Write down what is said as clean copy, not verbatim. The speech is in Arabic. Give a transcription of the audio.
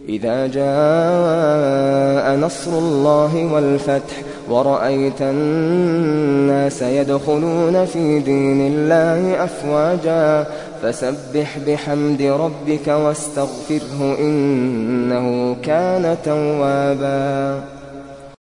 إذا جاء نصر الله والفتح ورأيت الناس يدخلون في دين الله أفواجا فسبح بحمد ربك واستغفره إنه كان توابا.